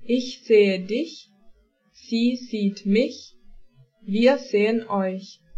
Ich sehe dich, sie sieht mich, wir sehen euch.